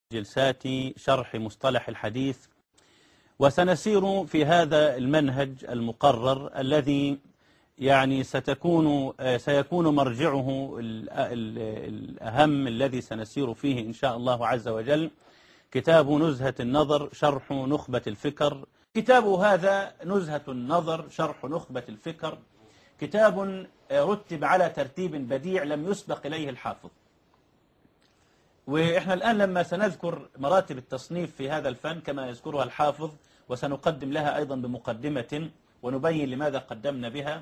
جلسات شرح مصطلح الحديث، وسنسير في هذا المنهج المقرر الذي يعني سيكون مرجعه الأهم الذي سنسير فيه إن شاء الله عز وجل كتاب نزهة النظر شرح نخبة الفكر. كتاب هذا نزهة النظر شرح نخبة الفكر كتاب رتب على ترتيب بديع لم يسبق إليه الحافظ. وإحنا الآن لما سنذكر مراتب التصنيف في هذا الفن كما يذكرها الحافظ، وسنقدم لها أيضا بمقدمة ونبين لماذا قدمنا بها،